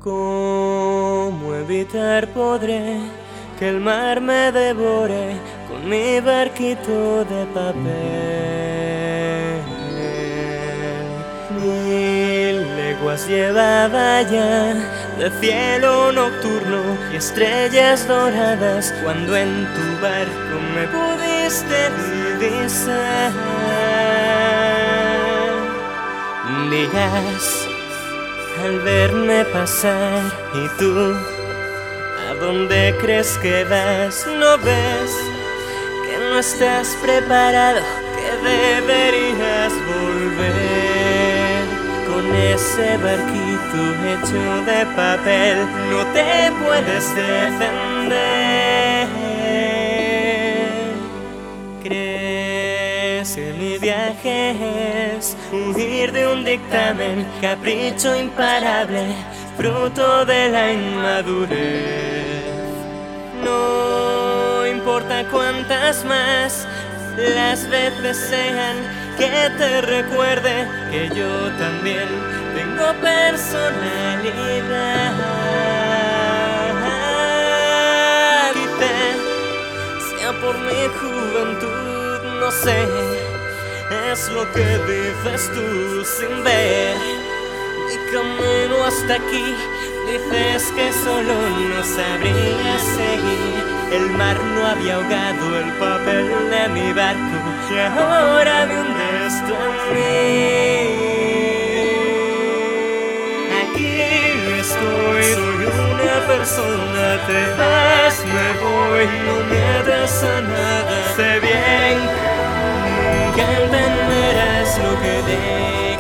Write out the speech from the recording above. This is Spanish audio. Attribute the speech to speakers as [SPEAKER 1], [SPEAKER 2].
[SPEAKER 1] ¿Cómo evitar podré que el mar me devore con mi barquito de papel? 1000 leguas llevaba ya de cielo nocturno y estrellas doradas cuando en tu barco me pudiste divisar. Días al verme pasar y tú, ¿a dónde crees que vas? ¿No ves que no estás preparado? Que deberías volver con ese barquito hecho de papel. No te puedes defender. ¿Crees que mi viaje es huir de un dictamen, capricho imparable, fruto de la inmadurez? No importa cuántas más las veces sean que te recuerde que yo también tengo personalidad. Quizá sea por mi juventud, no sé, es lo que dices tú sin ver mi camino hasta aquí. Dices que solo no sabrías seguir. El mar no había ahogado el papel de mi barco y ahora me hundes tú en mí. Aquí estoy, soy una persona, te vas, me voy, no me das a nada. Sé bien que entenderás lo que digo.